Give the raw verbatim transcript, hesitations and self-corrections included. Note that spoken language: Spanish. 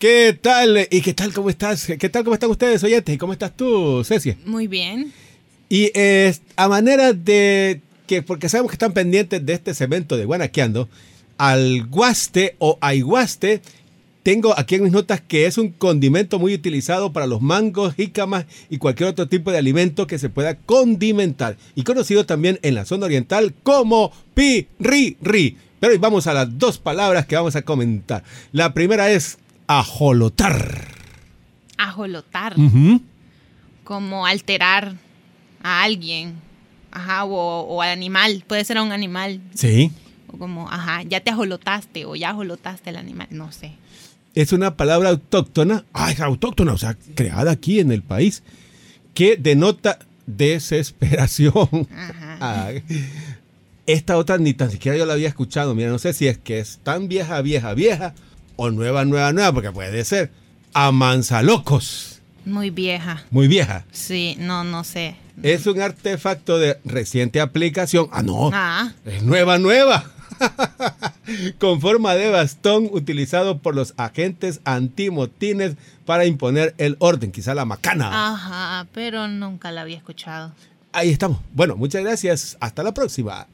¿Qué tal? ¿Y qué tal? ¿Cómo estás? ¿Qué tal? ¿Cómo están ustedes, oyentes? ¿Y cómo estás tú, Cecia? Muy bien. Y eh, a manera de que, porque sabemos que están pendientes de este segmento de Guanaqueando, al guaste o aiguaste, tengo aquí en mis notas que es un condimento muy utilizado para los mangos, jícamas y cualquier otro tipo de alimento que se pueda condimentar. Y conocido también en la zona oriental como pirri-ri. Pero hoy vamos a las dos palabras que vamos a comentar. La primera es ajolotar. Ajolotar. Uh-huh. Como alterar a alguien. Ajá, o, o al animal. Puede ser a un animal. Sí. O como, ajá, ya te ajolotaste o ya ajolotaste al animal. No sé. Es una palabra autóctona, ah, es autóctona, o sea, creada aquí en el país, que denota desesperación. Ajá. Ah, esta otra ni tan siquiera yo la había escuchado. Mira, no sé si es que es tan vieja, vieja, vieja, o nueva, nueva, nueva, porque puede ser amansalocos. Muy vieja. Muy vieja. Sí, no, no sé. Es un artefacto de reciente aplicación. Ah, no, Ah. es nueva, nueva. Con forma de bastón utilizado por los agentes antimotines para imponer el orden, quizá la macana. Ajá, pero nunca la había escuchado. Ahí estamos. Bueno, muchas gracias. Hasta la próxima.